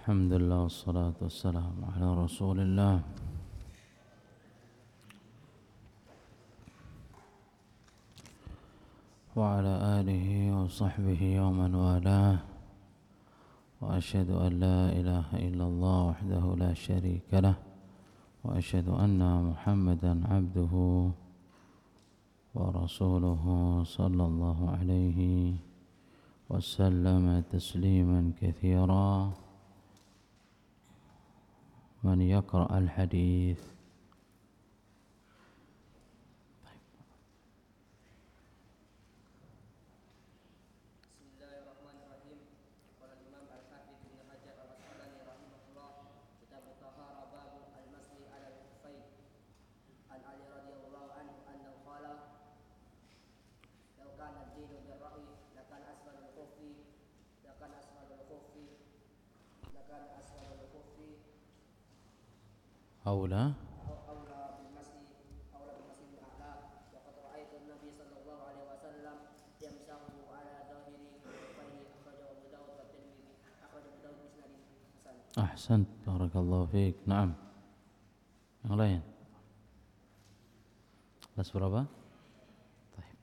الحمد لله والصلاة والسلام على رسول الله وعلى آله وصحبه ومن والاه وأشهد أن لا إله إلا الله وحده لا شريك له وأشهد أن محمدا عبده ورسوله صلى الله عليه وسلم تسليما كثيرا. من يقرأ الحديث؟ Bismillahirrahmanirrahim. Qala Imam Al-Hafidz Ibnu Hajar Al-Asqalani rahimahullah, kitab at-tahara bab al-masli 'ala al-khuffayn. An Ali radhiyallahu anhu annahu qala law kana ad-dinu bir-ra'yi lakana asfalul khuffi أولى أحسنت بارك الله فيك. نعم. Yang lain? Kelas berapa? Baik.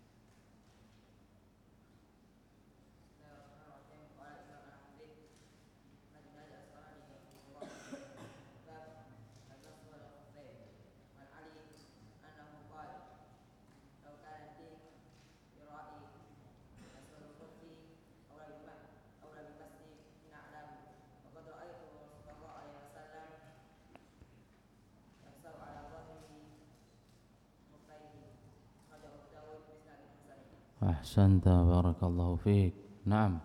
أحسنت بارك الله فيك. نعم.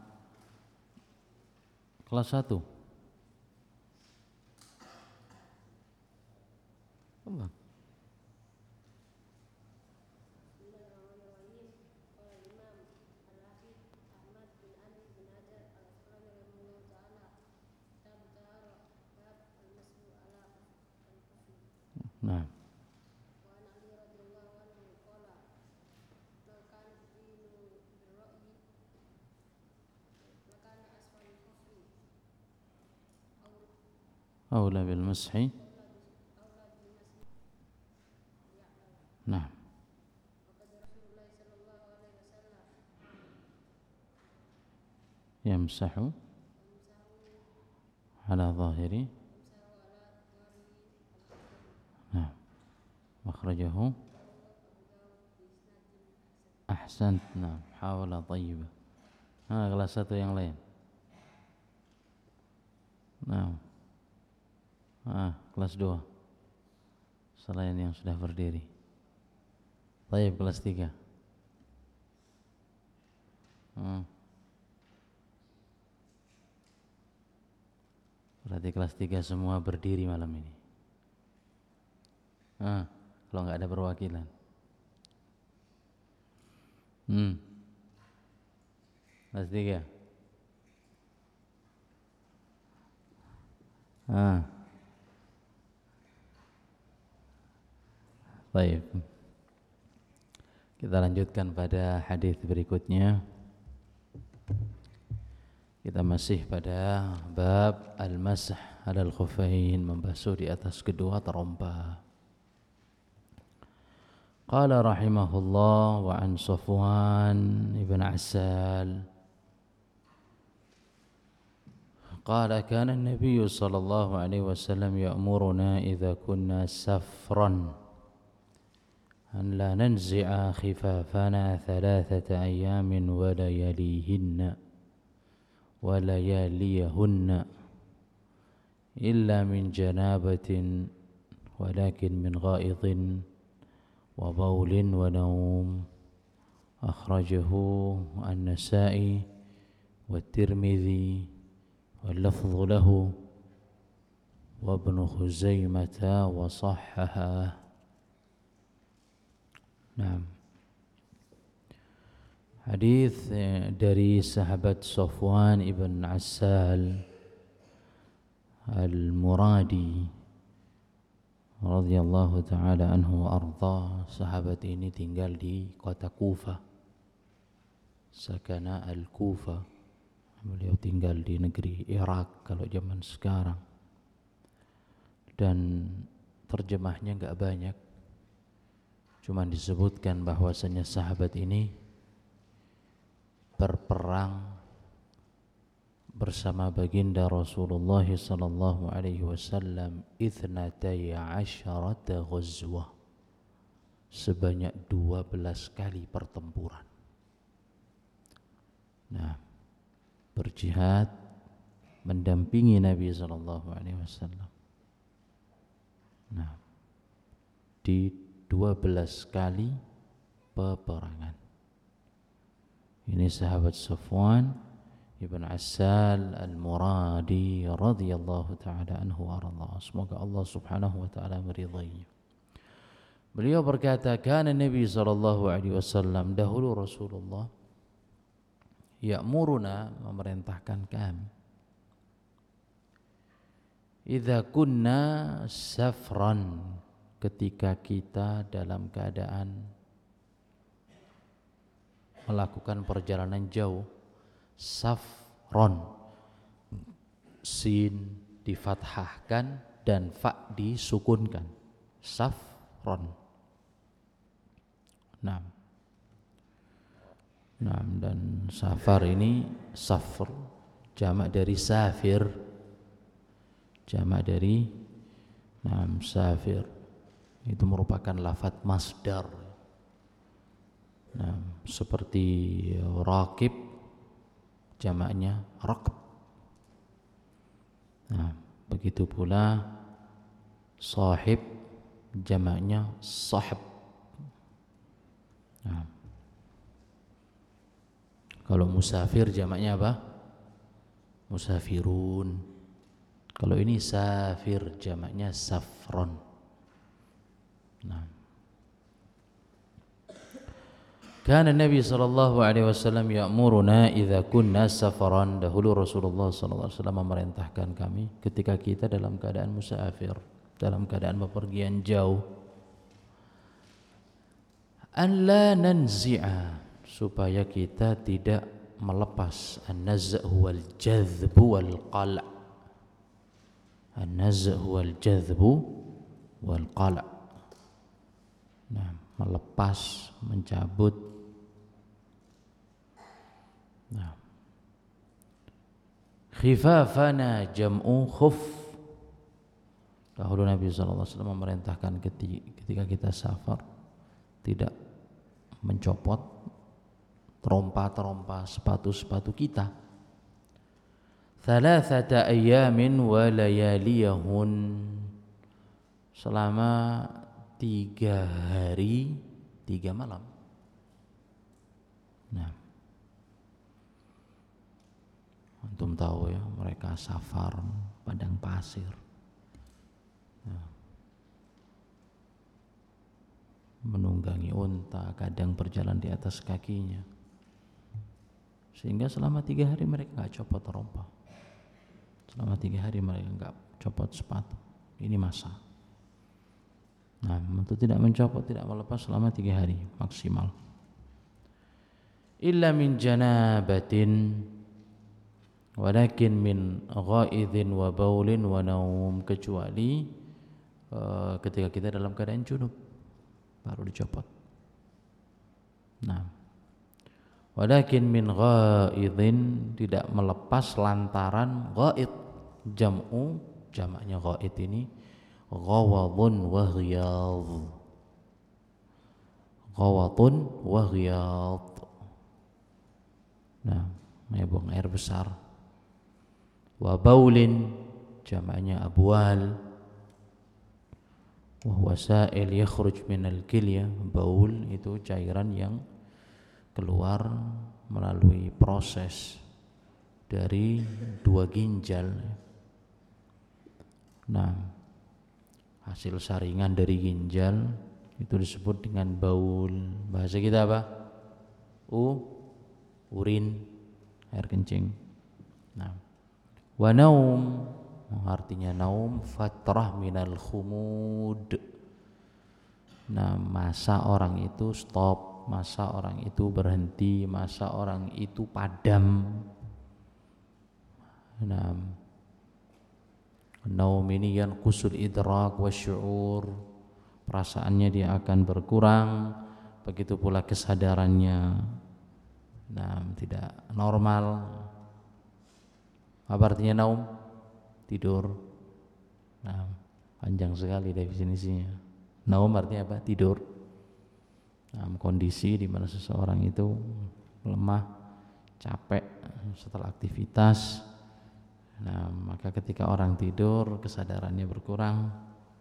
Kelas 1. Allah. Nah. أولى بالمسح. نعم. يمسح على ظاهره. نعم. مخرجه. أحسنت. نعم. حاولة طيبة. kelas 1 yang lain. Nah. Kelas 2 selain yang sudah berdiri. Baik, kelas 3. Berarti kelas 3 semua berdiri malam ini. Kalau nggak ada perwakilan. Kelas 3. Baik. Kita lanjutkan pada hadis berikutnya. Kita masih pada bab al-masah 'alal khuffain, membasuh di atas kedua terompa. Qala rahimahullah wa an Safwan ibn Asal qala kana an-nabiy sallallahu alaihi wasallam ya'muruna idza kunna safran أن لا ننزع خفافنا 3 أيام ولياليهن إلا من جنابة ولكن من غائط وبول ونوم. أخرجه النسائي والترمذي واللفظ له وابن خزيمة وصححه. Nah, hadis dari sahabat Safwan ibn Asal al-Muradi radhiyallahu ta'ala anhu wa arda. Sahabat ini tinggal di kota Kufah, sakana al-Kufah, Beliau tinggal di negeri Irak kalau zaman sekarang. Dan terjemahnya enggak banyak. Cuma disebutkan bahwasanya sahabat ini berperang bersama baginda Rasulullah sallallahu alaihi wasallam 12 ghazwah, sebanyak 12 kali pertempuran. Nah, berjihad mendampingi Nabi sallallahu alaihi wasallam. Nah, di 12 kali peperangan. Ini sahabat Safwan Ibn Assal Al-Muradi radhiyallahu ta'ala anhu wa radha. Semoga Allah subhanahu wa ta'ala meridainya. Beliau berkata, kana Nabi sallallahu alaihi wasallam, dahulu Rasulullah ya'muruna, memerintahkan kami, idza kunna safran, ketika kita dalam keadaan melakukan perjalanan jauh. Safron, sin difathahkan dan fa disukunkan. Safron. Nah, dan safar ini safr, jamak dari safir, jamak dari safir. Itu merupakan lafadz masdar. Nah, seperti raqib, jamaknya raqb. Nah, begitu pula sahib, jamaknya sahab. Nah, kalau musafir jamaknya apa? Musafirun. Kalau ini safir jamaknya safron. Nah, kana Nabi sallallahu alaihi wasallam ya'muruna idza kunna safaran, dahulu Rasulullah sallallahu alaihi wasallam memerintahkan kami ketika kita dalam keadaan musafir, dalam keadaan bepergian jauh, an la nanzi'a, supaya kita tidak melepas an-naz' wal jadhb wal qala'. An-naz' wal jadhb wal qala'. Nah, melepas, mencabut. Nah, khifafana jam'u khuf. Dahulu Nabi SAW memerintahkan ketika kita safar tidak mencopot terompa-terompa sepatu-sepatu kita. Thalathata ayyamin wa layaliyahun, selama 3 hari 3 malam. Nah, antum tahu ya, mereka safar padang pasir. Nah, menunggangi unta, kadang berjalan di atas kakinya, sehingga selama 3 hari mereka nggak copot rompa. Selama 3 hari mereka nggak copot sepatu. Ini masa. Nah, untuk tidak mencopot, tidak melepas selama 3 hari maksimal. Illa min janabatin, walakin min ghaidin wa baulin wa naum, kecuali ketika kita dalam keadaan junub baru dicopot. Nah, walakin min ghaidin, tidak melepas lantaran ghaid, jamaknya ghaid ini ghawadun wa ghiyadh. Ghawadun wa ghiyadh. Nah, buang air besar. Wa baulin, jamaknya abwal. Wa huwa sa'il yakhruj minal kilya. Baul itu cairan yang keluar melalui proses dari 2 ginjal. Nah, hasil saringan dari ginjal itu disebut dengan baul. Bahasa kita apa? Urin, air kencing. Nah, wa naum, artinya naum, fatrah minal khumud. Nah, masa orang itu stop, masa orang itu berhenti, masa orang itu padam. Nah, naum ini yanqusul idrak wa syu'ur, perasaannya dia akan berkurang, begitu pula kesadarannya tidak normal. Apa artinya naum? Tidur. Panjang sekali definisinya. Naum artinya apa? Tidur. Kondisi di mana seseorang itu lemah, capek setelah aktivitas. Maka ketika orang tidur kesadarannya berkurang.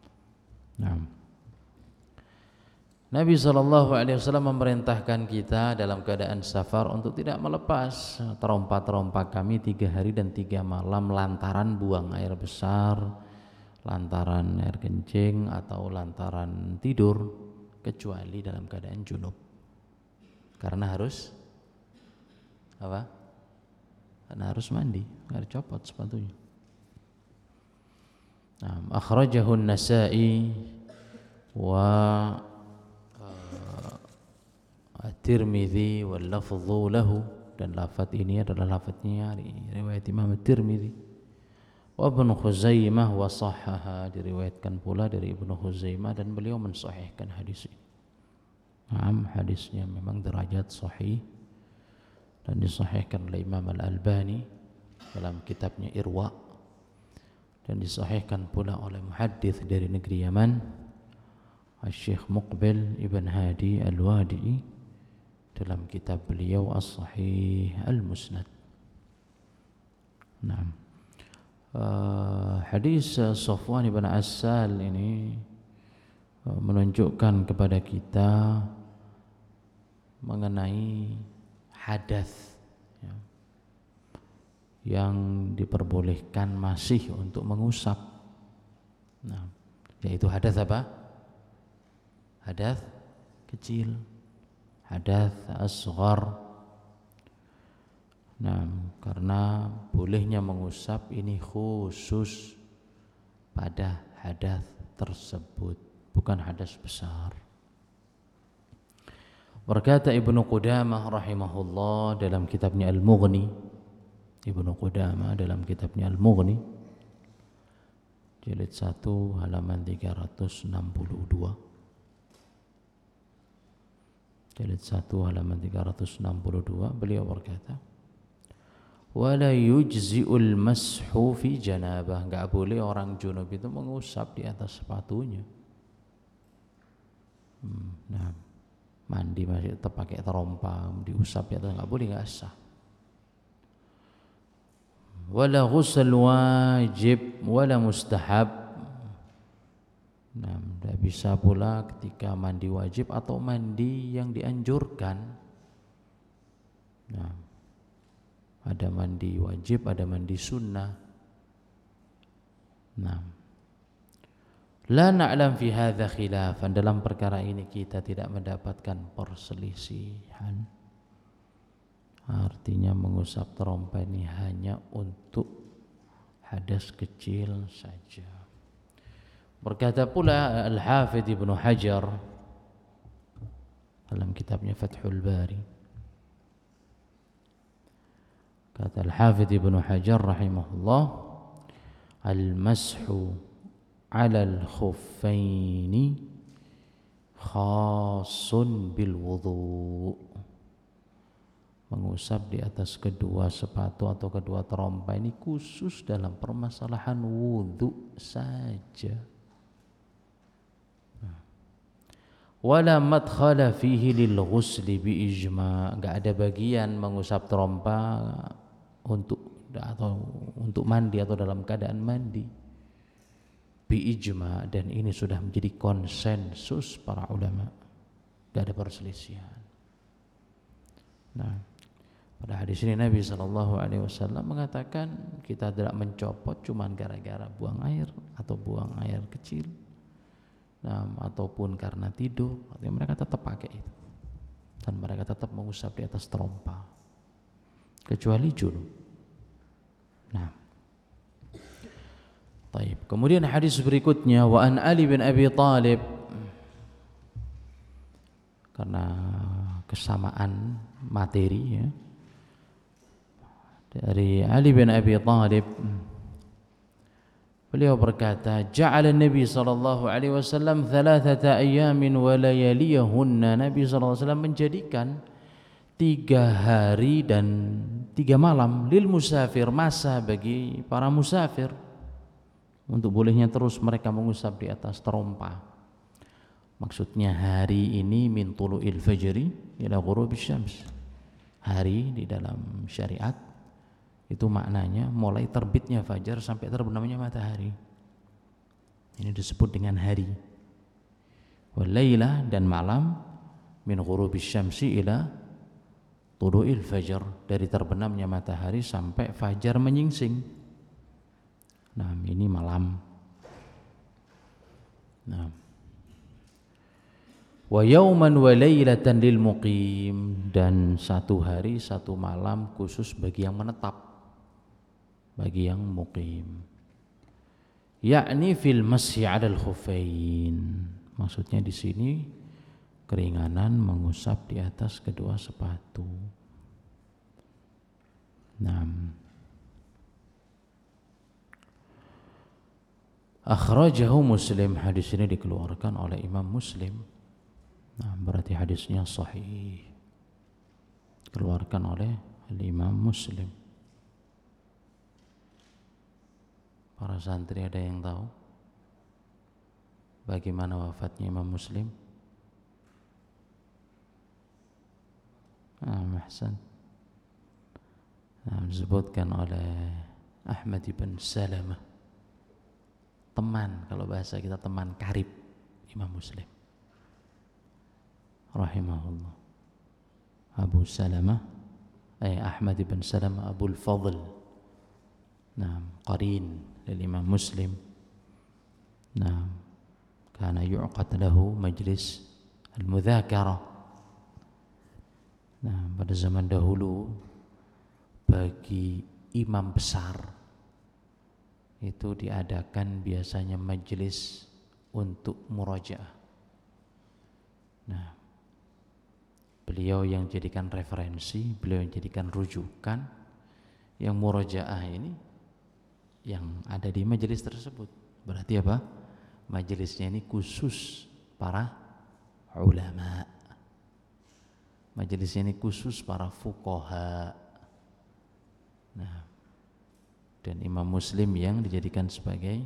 Nabi SAW memerintahkan kita dalam keadaan safar untuk tidak melepas terompa-terompa kami 3 hari dan 3 malam lantaran buang air besar, lantaran air kencing, atau lantaran tidur, kecuali dalam keadaan junub. Karena harus apa? Karena harus mandi, harus copot sepatunya. Akhrajahu an-Nasa'i wa At-Tirmidzi wal lafdhu lahu, dan lafaz ini adalah lafaznya riwayat Imam At-Tirmidzi. Wa Ibnu Khuzaimah wa sahhaha, diriwayatkan pula dari Ibnu Khuzaimah dan beliau mensahihkan hadis ini. Hadisnya memang derajat sahih dan disahihkan oleh Imam Al-Albani dalam kitabnya Irwa, dan disahihkan pula oleh muhaddits dari negeri Yaman, Syekh Muqbil Ibn Hadi Al-Wadi'i dalam kitab beliau As-Sahih Al-Musnad. Hadis Safwan ibn Assal ini menunjukkan kepada kita mengenai hadas yang diperbolehkan masih untuk mengusap. Yaitu hadas apa? Hadas kecil, hadas asghar. Karena bolehnya mengusap ini khusus pada hadas tersebut, bukan hadas besar. Berkata Ibnu Qudamah rahimahullah dalam kitabnya Al-Mughni, Ibnu Qudamah dalam kitabnya Al-Mughni jilid 1 halaman 362. Jilid 1 halaman 362, beliau berkata, wala yujzi'ul mashu fi janabah, enggak boleh orang junub itu mengusap di atas sepatunya. Mandi masih tetap pakai terompa, diusap di atas, enggak boleh, enggak sah. Wala ghusl wajib wala mustahab, tidak bisa pula ketika mandi wajib atau mandi yang dianjurkan. Ada mandi wajib, ada mandi sunnah. La na'lam fi hadza khilafan, dalam perkara ini kita tidak mendapatkan perselisihan. Artinya mengusap terompa ini hanya untuk hadas kecil saja. Berkata pula Al-Hafidz Ibnu Hajar dalam kitabnya Fathul Bari, kata Al-Hafidz Ibnu Hajar rahimahullah, al-mashu 'ala al-khuffaini khassun bil wudu, mengusap di atas kedua sepatu atau kedua terompa ini khusus dalam permasalahan wudu saja. Wala madkhala fihi lil ghusli bi ijma', enggak ada bagian mengusap terompa untuk mandi atau dalam keadaan mandi, bi ijma', dan ini sudah menjadi konsensus para ulama, enggak ada perselisihan. Pada hadis ini Nabi SAW mengatakan kita tidak mencopot cuma gara-gara buang air atau buang air kecil, ataupun karena tidur. Artinya mereka tetap pakai itu dan mereka tetap mengusap di atas terompa kecuali junub. Baik. Kemudian hadis berikutnya, wa an Ali bin Abi Thalib, karena kesamaan materi ya, dari Ali bin Abi Thalib, beliau berkata, ja'ala Nabi sallallahu alaihi wasallam thalathata ayamin wa layaliyahunna. Nabi sallallahu alaihi wasallam menjadikan 3 hari dan 3 malam lil musafir, masa bagi para musafir untuk bolehnya terus mereka mengusap di atas terompa. Maksudnya hari ini min tulu'il fajri ila ghurubis syams. Hari di dalam syariat itu maknanya mulai terbitnya fajar sampai terbenamnya matahari. Ini disebut dengan hari. Wal laila, dan malam, min ghurubis syamsi ila tulu'il fajr, dari terbenamnya matahari sampai fajar menyingsing. Nah, ini malam. Nah, wa yauman wa lailatan lil muqim, dan 1 hari 1 malam khusus bagi yang menetap, bagi yang muqim. Yakni fil masyi 'alal khuffain. Maksudnya di sini keringanan mengusap di atas kedua sepatu. Nah, akhrajahu Muslim, hadis ini dikeluarkan oleh Imam Muslim. Nah, berarti hadisnya sahih, dikeluarkan oleh Imam Muslim. Para santri ada yang tahu bagaimana wafatnya Imam Muslim? Ahsan. Disebutkan oleh Ahmad ibn Salamah, teman, kalau bahasa kita teman karib Imam Muslim rahimahullah. Abu Salamah Ahmad ibn Salamah Abul Fadl, qarin lil Imam Muslim. Kana yu'qad lahu majlis al-mudzakarah. Pada zaman dahulu bagi imam besar itu diadakan biasanya majelis untuk murajaah. Beliau yang jadikan referensi, beliau yang jadikan rujukan, yang murajaah ini yang ada di majelis tersebut. Berarti apa? Majelisnya ini khusus para ulama. Majelisnya ini khusus para fuqaha. Dan Imam Muslim yang dijadikan sebagai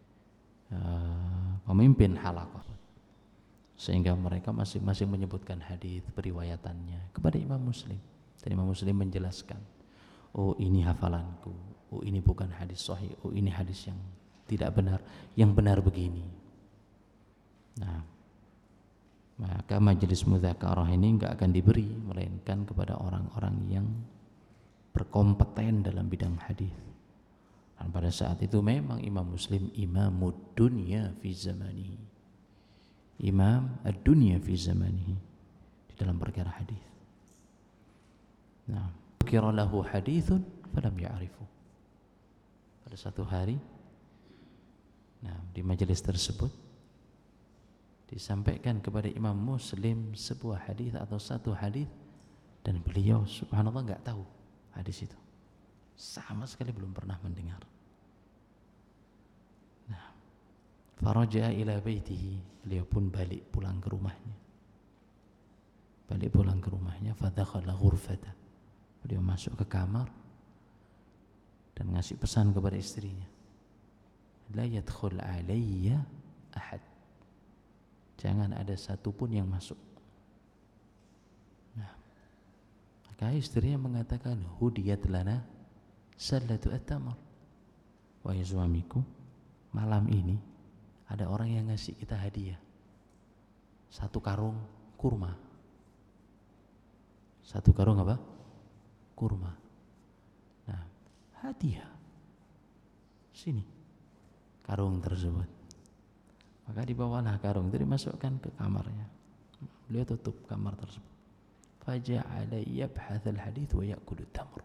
pemimpin halaqah, sehingga mereka masing-masing menyebutkan hadis periwayatannya kepada Imam Muslim, dan Imam Muslim menjelaskan, oh ini hafalanku, oh ini bukan hadis sahih, oh ini hadis yang tidak benar, yang benar begini. Maka majelis mudzakarah ini enggak akan diberi melainkan kepada orang-orang yang berkompeten dalam bidang hadis. Dan pada saat itu memang Imam Muslim imamud dunya fi zamanihi, imam ad-dunya fi zamanihi, di dalam perkara hadis. Kira lahu hadithun falam ya'rifu. Pada satu hari di majelis tersebut disampaikan kepada Imam Muslim sebuah hadis atau satu hadis, dan beliau subhanallah enggak tahu hadis itu, sama sekali belum pernah mendengar. Faraja'a ila baitihi, beliau pun balik pulang ke rumahnya. Fadakhala ghurfata, beliau masuk ke kamar dan ngasih pesan kepada istrinya, la yadkhul alayya ahad, jangan ada satupun yang masuk. Maka istrinya mengatakan, hudiyat lana sallatu at-tamar, wahai suamiku, malam ini ada orang yang ngasih kita hadiah 1 karung kurma. 1 karung apa? Kurma. Hadiah. Sini karung tersebut. Maka dibawalah karung itu, dimasukkan ke kamarnya. Beliau tutup kamar tersebut. Faja'ala yabhathal hadith wa ya'kulu tamr.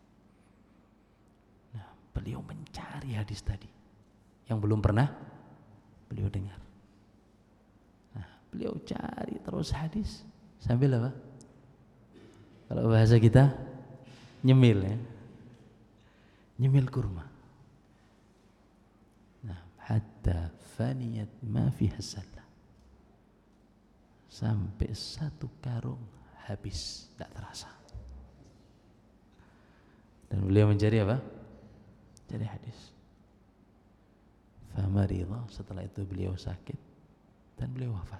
Beliau mencari hadis tadi yang belum pernah beliau dengar. Beliau cari terus hadis sambil apa? Kalau bahasa kita nyemil ya. nyemil kurma. Nah, hatta faniyat ma fiha sallah. Sampai satu karung habis, tidak terasa. Dan beliau mencari apa? Cari hadis. Famarida, setelah itu beliau sakit dan beliau wafat.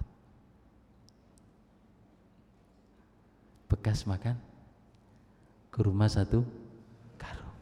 Bekas makan kurma satu karung.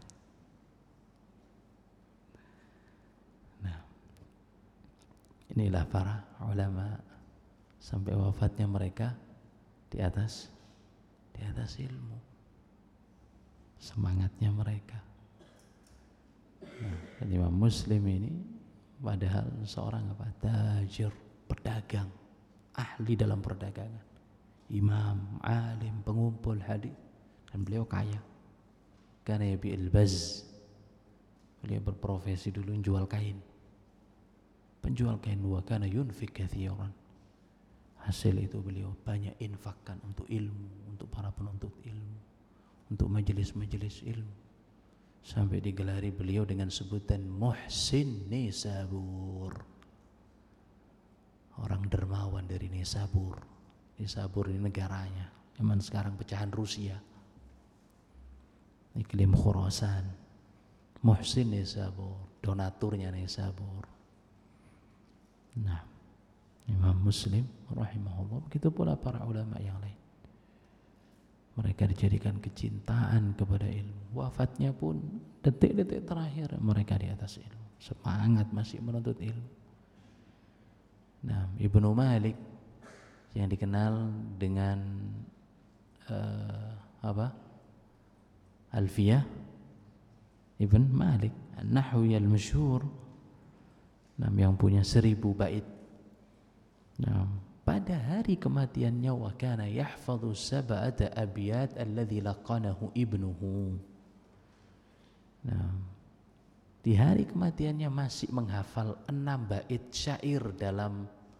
Nah, inilah para ulama sampai wafatnya mereka di atas ilmu. Semangatnya mereka. Nah, Imam Muslim ini padahal seorang apa? Tajir, pedagang, ahli dalam perdagangan. Imam, alim, pengumpul hadis, dan beliau kaya. Karena yabi'il baz. Beliau berprofesi dulu jual kain. Penjual kain, wa kana yunfik katsiran. Hasil itu beliau banyak infakkan untuk ilmu, untuk para penuntut ilmu, untuk majelis-majelis ilmu. Sampai digelari beliau dengan sebutan Muhsin Nisabur. Orang dermawan dari Nisabur. Nisabur ini negaranya. Zaman sekarang pecahan Rusia. Iklim Khurasan. Muhsin Nisabur, donaturnya Nisabur. Nah, Imam Muslim rahimahullah, begitu pula para ulama yang lain. Mereka dijadikan kecintaan kepada ilmu. Wafatnya pun detik-detik terakhir mereka di atas ilmu. Semangat masih menuntut ilmu. Nah, Ibnu Malik yang dikenal dengan Alfiyah Ibn Malik An-Nahwi al-Masyhur, yang punya 1000 bait. Nah, pada hari kematiannya wa kana yahfadhu sab'ata abyat alladhi laqanahu ibnuhu. Nah, di hari kematiannya masih menghafal 6 bait syair dalam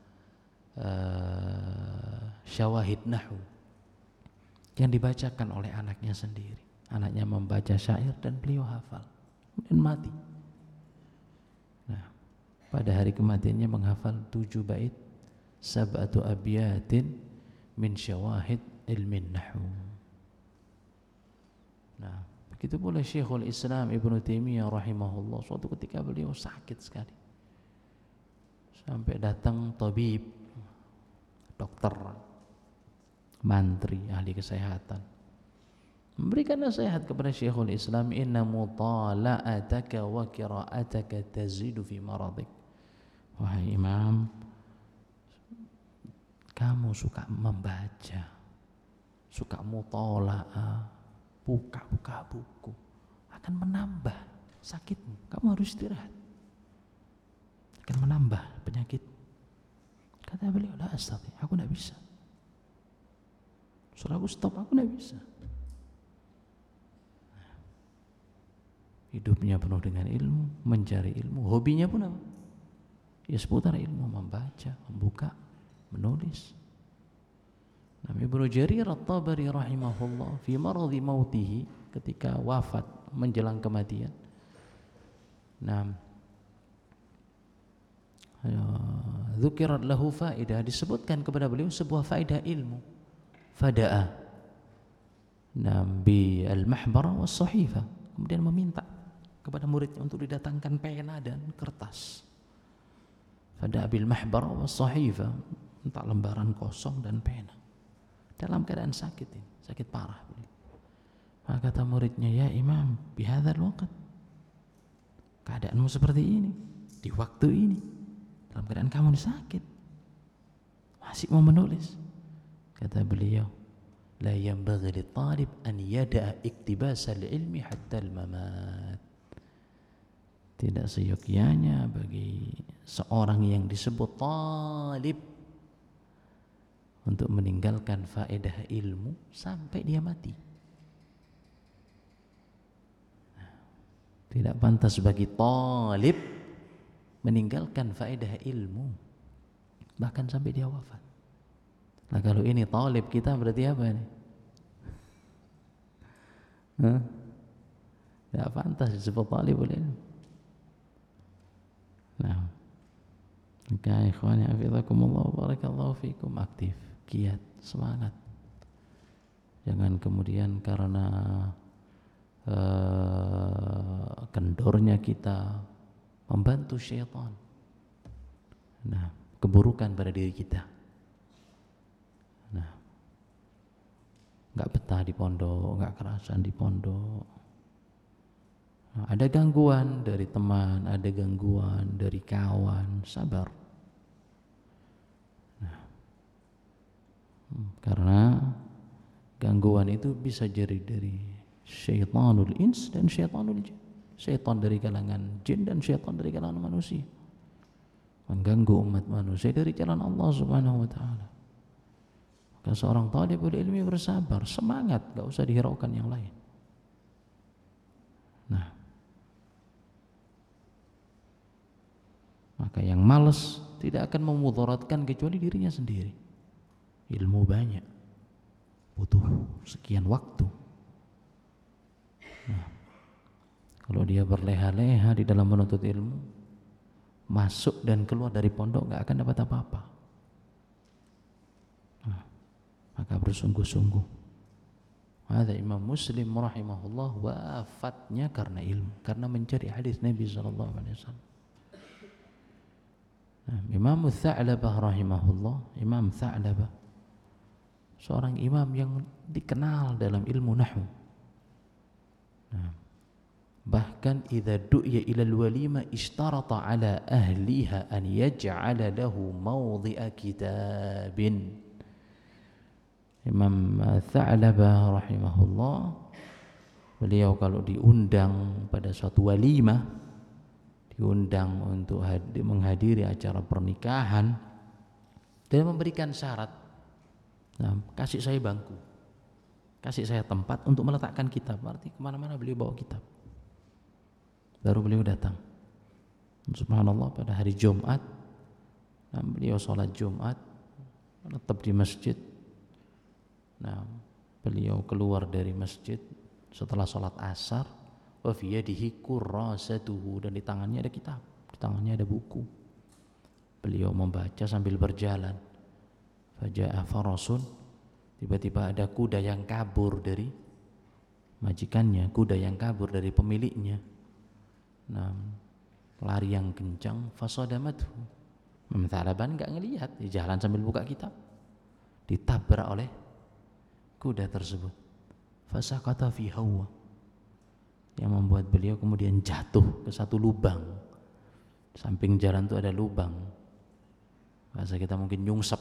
syawahid nahwu yang dibacakan oleh anaknya sendiri. Anaknya membaca syair dan beliau hafal, kemudian mati. Nah, pada hari kematiannya menghafal 7 bait, sab'atu abyatin min syawahid ilmin nahwu. Nah, begitu pula Syekhul Islam Ibnu Taimiyah rahimahullah, suatu ketika beliau sakit sekali. Sampai datang tabib, dokter, mantri, ahli kesehatan, memberikan nasihat kepada Syekhul Islam, inna mutala'ataka wa qira'ataka tazidu fi maradik. Wahai Imam, kamu suka membaca, suka mutala'ah, buka-buka buku, akan menambah sakitmu. Kamu harus istirahat, akan menambah penyakit. Kata beliau, la astati, aku tidak bisa. Suruh aku stop, aku tidak bisa. Hidupnya penuh dengan ilmu, mencari ilmu. Hobinya pun apa? Ya seputar ilmu, membaca, membuka, menulis. Ibnu Jarir At-Tabari rahimahullah fi maradhi mautihi, ketika wafat menjelang kematian. Dzukirat lahu faidah, disebutkan kepada beliau sebuah faedah ilmu. Fada'a bi al-mahbara was sahifa, kemudian meminta kepada muridnya untuk didatangkan pena dan kertas. Fada'a bil mahbara was sahifa, minta lembaran kosong dan pena. Dalam keadaan sakit ini, sakit parah beliau. Maka kata muridnya, ya Imam, bihadzal waqt, keadaanmu seperti ini, di waktu ini, dalam keadaan kamu sakit, masih mau menulis. Kata beliau, la yanbaghi lit-talib an yada'a iktibasal ilmi hatta al-mamat. Tidak seyogyanya bagi seorang yang disebut talib untuk meninggalkan faedah ilmu sampai dia mati. Tidak pantas bagi talib meninggalkan faedah ilmu bahkan sampai dia wafat. Nah, kalau ini talib kita berarti apa nih? Tidak pantas disebut talibul ilmi. Nah, maka ikhwani hafizakumullah barakallahu fikum, aktif, giat, semangat. Jangan kemudian karena kendornya kita membantu syaitan, nah, keburukan pada diri kita. Nah, nggak betah di pondok, nggak kerasan di pondok. Nah, ada gangguan dari teman, ada gangguan dari kawan, sabar. Nah, karena gangguan itu bisa jadi dari syaitanul ins dan syaitanul jin. Syaitan dari kalangan jin dan syaitan dari kalangan manusia, mengganggu umat manusia dari jalan Allah Subhanahu wa ta'ala. Maka seorang talibul ilmi bersabar, semangat, gak usah dihiraukan yang lain. Nah, maka yang malas tidak akan memudaratkan kecuali dirinya sendiri. Ilmu banyak, butuh sekian waktu. Nah, kalau dia berleha-leha di dalam menuntut ilmu, masuk dan keluar dari pondok gak akan dapat apa-apa. Nah, maka bersungguh-sungguh. Ada Imam Muslim rahimahullah wafatnya karena ilmu, karena mencari hadis Nabi SAW. Nah, Imam Tha'labah rahimahullah, Imam Tha'labah, seorang imam yang dikenal dalam ilmu nahwu. Nah, bahkan idza du'iya ila al-walima ishtarata ala ahliha an yaj'ala lahu mawdhi'a kitabin. Imam Tha'labah rahimahullah, beliau kalau diundang pada suatu walimah, diundang untuk menghadiri acara pernikahan, dan memberikan syarat, nah, kasih saya bangku, kasih saya tempat untuk meletakkan kitab. Berarti kemana-mana beliau bawa kitab. Baru beliau datang. Subhanallah, pada hari Jumat, nah, beliau sholat Jumat, tetap di masjid. Nah, beliau keluar dari masjid setelah sholat asar. Wa fi yadihi kurrasatuhu, dan di tangannya ada kitab, di tangannya ada buku. Beliau membaca sambil berjalan. Faja'a farasun, tiba-tiba ada kuda yang kabur dari majikannya, kuda yang kabur dari pemiliknya. Nah, lari yang kencang, fasadamathu. Imam Tha'labah enggak ngelihat, dia jalan sambil buka kitab. Ditabrak oleh kuda tersebut. Fasaqata fi hawa, yang membuat beliau kemudian jatuh ke satu lubang. Samping jalan itu ada lubang, bahasa kita mungkin nyungsep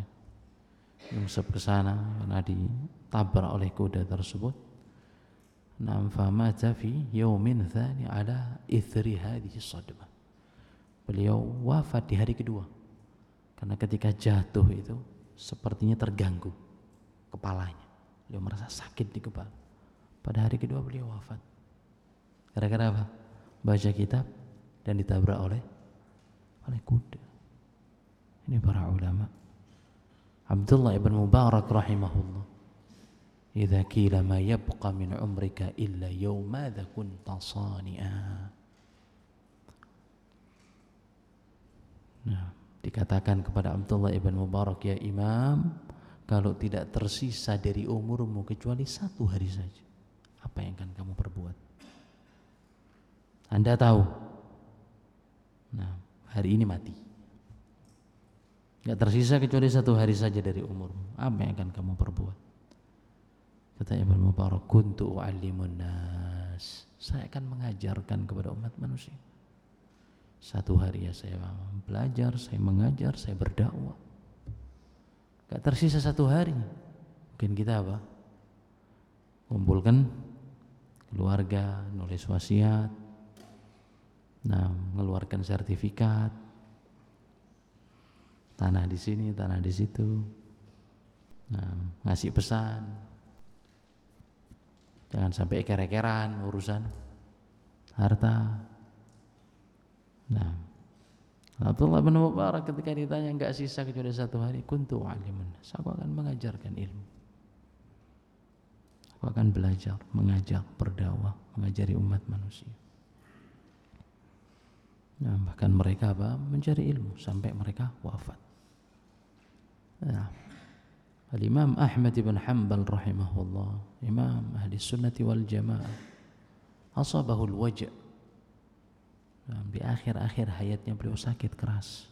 ke sana karena ditabrak oleh kuda tersebut. Nam famata fi yaumin tsani ala ithri hadhihi sadmah. Beliau wafat di hari kedua, karena ketika jatuh itu sepertinya terganggu kepalanya. Beliau merasa sakit di kepala. Pada hari kedua beliau wafat. Gara-gara apa? Baca kitab dan ditabrak oleh kuda. Ini para ulama. Abdullah ibn Mubarak rahimahullah, idza qila ma yabqa min umrika illa yawma dha kunta sani'a. Nah, dikatakan kepada Abdullah ibn Mubarak, ya Imam, kalau tidak tersisa dari umurmu kecuali satu hari saja, apa yang akan kamu perbuat? Anda tahu, nah, hari ini mati, gak tersisa kecuali satu hari saja dari umurmu, apa yang akan kamu perbuat? Kata Ibnu Mubarak, kuntu u'allimun nas, saya akan mengajarkan kepada umat manusia. Satu hari ya saya belajar, saya mengajar, saya berdakwah. Gak tersisa satu hari. Mungkin kita apa? Kumpulkan keluarga, nulis wasiat, nah, mengeluarkan sertifikat, tanah di sini, tanah di situ, nah, ngasih pesan, jangan sampai eker-ekeran urusan harta. Nah, Abdullah bin Mubarak ketika ditanya enggak sisa kecuali satu hari, kuntu alimun, aku akan mengajarkan ilmu. Aku akan belajar, mengajar, berdakwah, mengajari umat manusia. Nah, bahkan mereka mencari ilmu sampai mereka wafat. Nah, Al-Imam Ahmad ibn Hanbal rahimahullah, Imam ahli sunnati wal jamaah, asabahul waja'. Nah, di akhir-akhir hayatnya beliau sakit keras.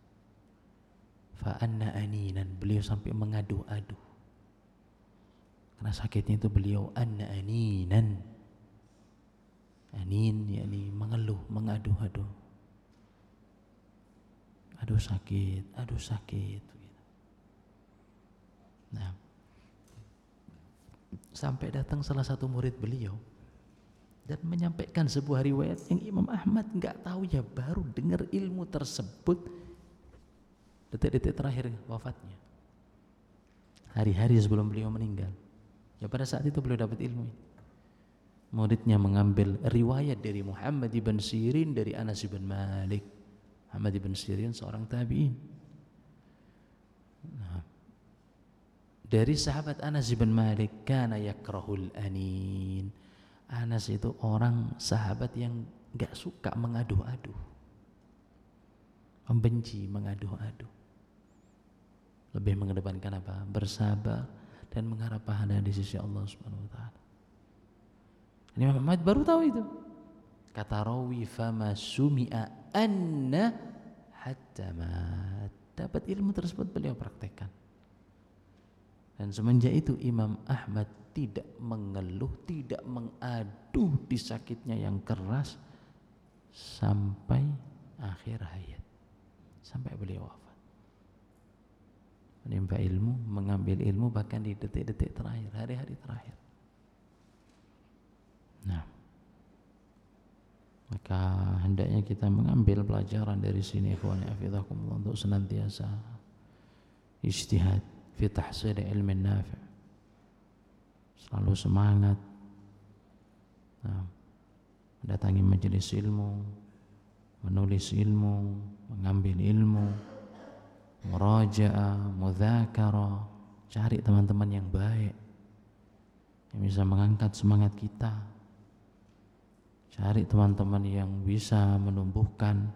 Fa'anna aninan, beliau sampai mengadu-adu. Karena sakitnya itu beliau anna aninan. Anin yakni mengeluh, mengadu-adu. Aduh sakit. Nah, sampai datang salah satu murid beliau dan menyampaikan sebuah riwayat yang Imam Ahmad nggak tahu, ya baru dengar ilmu tersebut detik-detik terakhir wafatnya, hari-hari sebelum beliau meninggal. Ya pada saat itu beliau dapat ilmu ini. Muridnya mengambil riwayat dari Muhammad ibn Sirin dari Anas ibn Malik. Muhammad ibn Sirin seorang tabi'in. Nah, dari sahabat Anas ibn Malik, kana yakrahul anin. Anas itu orang sahabat yang enggak suka mengadu-adu. Membenci mengadu-adu. Lebih mengedepankan apa? Bersabar dan mengharap pahala di sisi Allah Subhanahu wa taala. Ini Imam Ahmad baru tahu itu. Kata rawi fama sumi'a anna hatta mat. Dapat ilmu tersebut beliau praktekkan. Dan semenjak itu Imam Ahmad tidak mengeluh, tidak mengadu di sakitnya yang keras sampai akhir hayat, sampai beliau wafat. Menimba ilmu, mengambil ilmu bahkan di detik-detik terakhir, hari-hari terakhir. Nah, maka hendaknya kita mengambil pelajaran dari sini, ikhwani hafizakumullah, untuk senantiasa ijtihad fi tahsil ilmin nafi', selalu semangat mendatangi majelis ilmu, menulis ilmu, mengambil ilmu, murajaah, mudzakarah, cari teman-teman yang baik yang bisa mengangkat semangat kita, cari teman-teman yang bisa menumbuhkan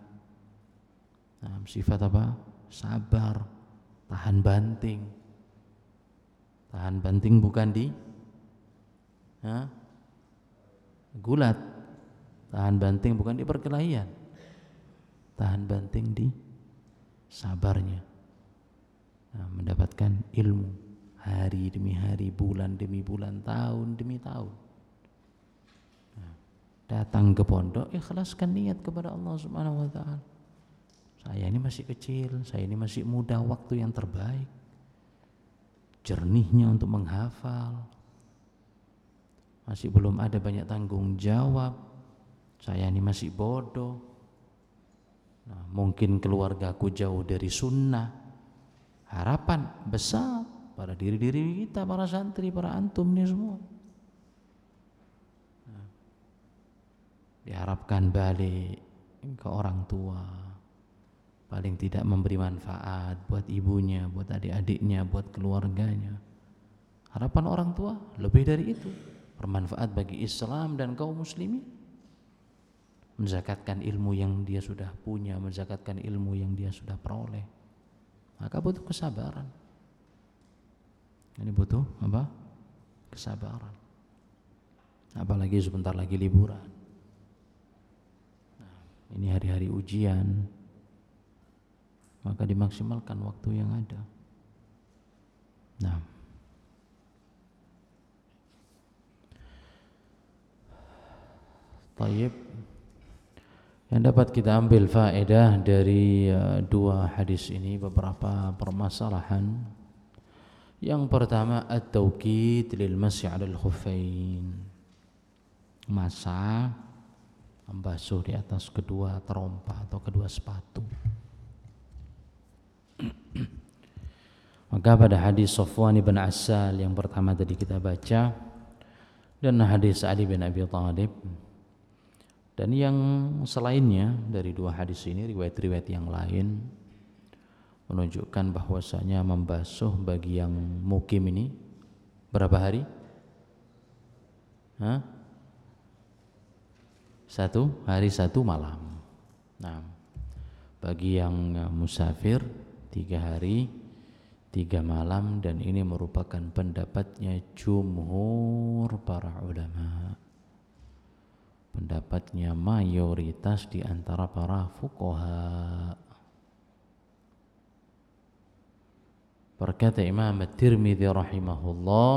sifat apa? Sabar, tahan banting. Tahan banting bukan di gulat, tahan banting bukan di perkelahian, tahan banting di sabarnya. Mendapatkan ilmu hari demi hari, bulan demi bulan, tahun demi tahun. Datang ke pondok, ikhlaskan niat kepada Allah Subhanahu wa taala. Saya ini masih kecil, saya ini masih muda, waktu yang terbaik. Jernihnya untuk menghafal. Masih belum ada banyak tanggung jawab. Saya ini masih bodoh. Mungkin keluargaku jauh dari sunnah. Harapan besar pada diri-diri kita, para santri, para antum ini semua. Diharapkan balik ke orang tua, paling tidak memberi manfaat buat ibunya, buat adik-adiknya, buat keluarganya. Harapan orang tua lebih dari itu, bermanfaat bagi Islam dan kaum muslimin, menzakatkan ilmu yang dia sudah punya, menzakatkan ilmu yang dia sudah peroleh. Maka butuh kesabaran. Ini butuh apa? Kesabaran. Apalagi sebentar lagi liburan. Ini hari-hari ujian, maka dimaksimalkan waktu yang ada. Nah, tayyib, yang dapat kita ambil faedah dari dua hadis ini, beberapa permasalahan. Yang pertama, at-tawqit lil mas'i 'alal khuffain, masa membasuh di atas kedua terompa atau kedua sepatu. Maka pada hadis Safwan bin Assal yang pertama tadi kita baca, dan hadis Ali bin Abi Thalib, dan yang selainnya dari dua hadis ini, riwayat-riwayat yang lain menunjukkan bahwasanya membasuh bagi yang mukim ini berapa hari? Hah? 1 hari 1 malam. Nah, bagi yang musafir 3 hari 3 malam, dan ini merupakan pendapatnya jumhur para ulama, pendapatnya mayoritas di antara para fuqaha. Berkata Imam At-Tirmidzi rahimahullah,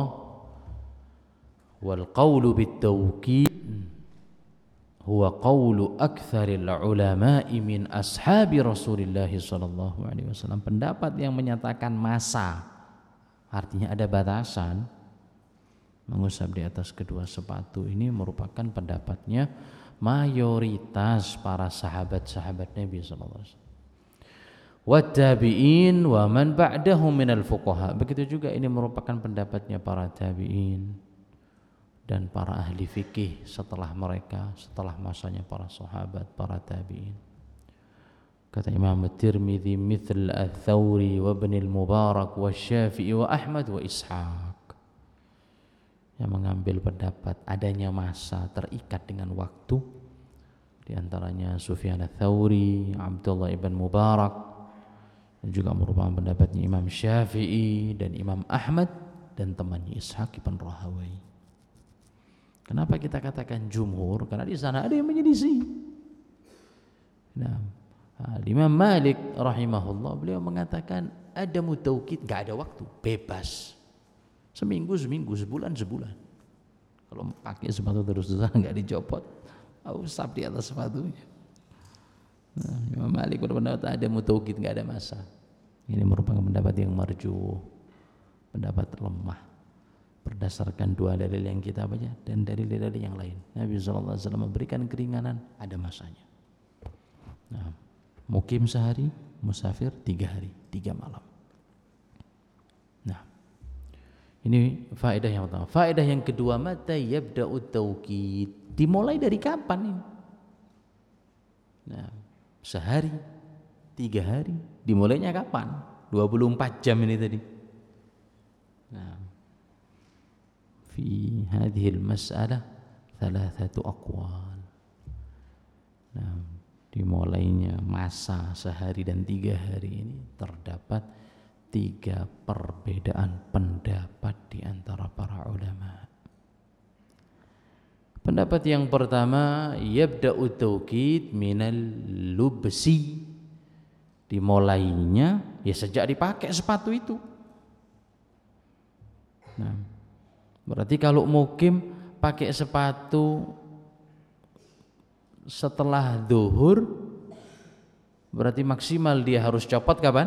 wal qawlu bit-tawqid huwa qawlu aktsaril ulama'i min ashabi Rasulillah sallallahu alaihi wasallam. Pendapat yang menyatakan masa, artinya ada batasan mengusap di atas kedua sepatu, ini merupakan pendapatnya mayoritas para sahabat-sahabat Nabi sallallahu alaihi wasallam. Wat tabi'in wa man ba'dahum minal fuqaha. Begitu juga ini merupakan pendapatnya para tabi'in dan para ahli fikih setelah mereka, setelah masanya para sahabat, para tabi'in. Kata Imam At-Tirmidzi, mithl Ats-Tsauri wa Ibn al-Mubarak wa Syafi'i wa Ahmad wa Ishaq, yang mengambil pendapat adanya masa terikat dengan waktu, di antaranya Sufyan Ats-Tsauri, Abdullah ibn Mubarak, dan juga merupakan pendapatnya Imam Syafi'i dan Imam Ahmad dan temannya Ishaq ibn Rahawai. Kenapa kita katakan jumhur? Karena di sana ada yang menyelisih. Nah, Imam Malik rahimahullah, beliau mengatakan ada mutawqid, enggak ada waktu, bebas. Seminggu, sebulan. Kalau pakai sepatu terus-terusan enggak dicopot, usap di atas sepatunya. Nah, Imam Malik berpendapat ada mutawqid, enggak ada masa. Ini merupakan pendapat yang marjuh, pendapat lemah, berdasarkan 2 dalil yang kita baca dan dalil-dalil yang lain. Nabi sallallahu alaihi wasallam memberikan keringanan, ada masanya. Nah, mukim sehari, musafir 3 hari 3 malam. Nah, ini faedah yang pertama. Faedah yang kedua, mata yabda'ut tawqid, dimulai dari kapan ini? Nah, sehari 3 hari, dimulainya kapan? 24 jam ini tadi. Nah, fi hadhil mas'alah 3 aqwal. Nah, dimulainya masa sehari dan 3 hari ini terdapat 3 perbedaan pendapat di antara para ulama. Pendapat yang pertama, yabda'u tawqid minal lubsi, dimulainya ya sejak dipakai sepatu itu. Nah, berarti kalau mukim pakai sepatu setelah zuhur, berarti maksimal dia harus copot kapan?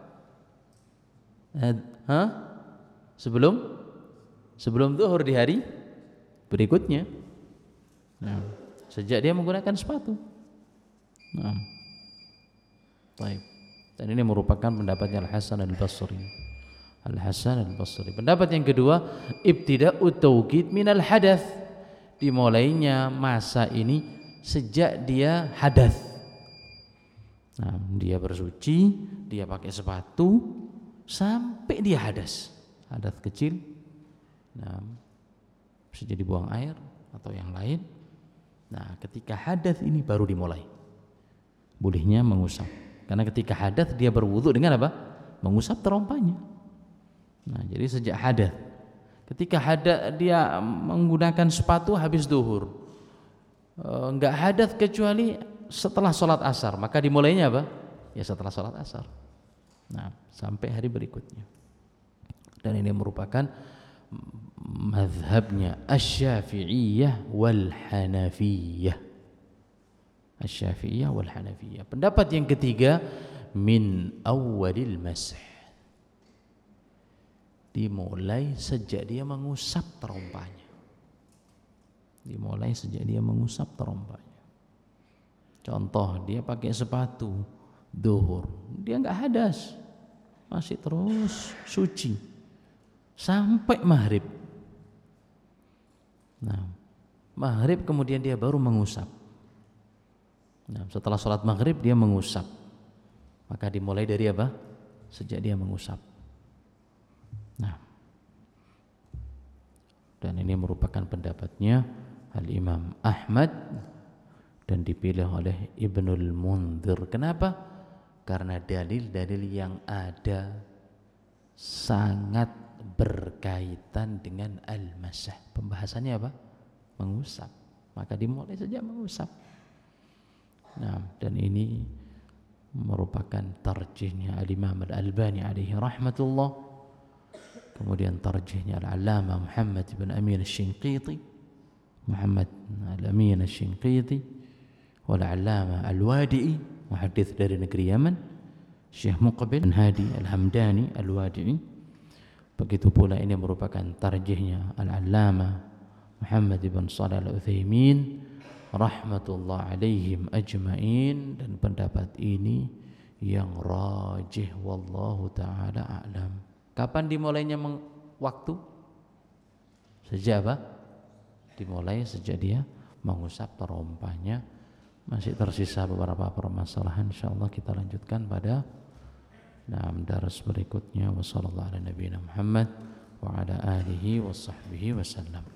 Sebelum zuhur di hari berikutnya. Nah, sejak dia menggunakan sepatu. Nah, baik. Dan ini merupakan pendapatnya Al-Hasan Al-Basri. Al-Hasan Al-Basri. Pendapat yang kedua, ibtida'ut tawqid minal hadath, dimulainya masa ini sejak dia hadath. Nah, dia bersuci, dia pakai sepatu sampai dia hadas, hadath kecil. Nah, bisa jadi buang air atau yang lain. Nah, ketika hadath ini baru dimulai bolehnya mengusap. Karena ketika hadath dia berwudu dengan apa? Mengusap terompanya. Nah, jadi sejak hadath. Ketika hadath dia menggunakan sepatu habis duhur, enggak hadath kecuali setelah sholat asar, maka dimulainya apa? Ya setelah sholat asar. Nah, sampai hari berikutnya. Dan ini merupakan mazhabnya Asy-Syafi'iyah wal Hanafiyah. Asy-Syafi'iyah wal Hanafiyah. Pendapat yang ketiga, min awwalil masih, dimulai sejak dia mengusap terompanya. Dimulai sejak dia mengusap terompanya. Contoh, dia pakai sepatu duhur, dia enggak hadas, masih terus suci sampai maghrib. Nah, maghrib kemudian dia baru mengusap. Nah, setelah sholat maghrib dia mengusap, maka dimulai dari apa? Sejak dia mengusap. Nah, dan ini merupakan pendapatnya Al-Imam Ahmad dan dipilih oleh Ibnul Munzir. Kenapa? Karena dalil-dalil yang ada sangat berkaitan dengan al-masah. Pembahasannya apa? Mengusap. Maka dimulai saja mengusap. Nah, dan ini merupakan tarjihnya Al-Imam Al-Albani alaihi rahmatullah. Kemudian tarjihnya Al-Allamah Muhammad bin Amin Asy-Shinqiti, Muhammad Al-Amin Asy-Shinqiti, wal Allamah Al-Wadi'i, muhaddits dari negeri Yaman, Syekh Muqbil bin Hadi Al-Hamdani Al-Wadi'i. Begitu pula ini merupakan tarjihnya Al-Allamah Muhammad bin Shalih Al-Utsaimin rahmatullah alaihim ajma'in, dan pendapat ini yang rajih wallahu ta'ala a'lam. Kapan dimulainya waktu? Sejak apa? Dimulai sejak dia mengusap terompahnya. Masih tersisa beberapa permasalahan, insyaallah kita lanjutkan pada daras berikutnya. Wassallallahu ala nabiyina Muhammad wa ala alihi wa sahbihi wasallam.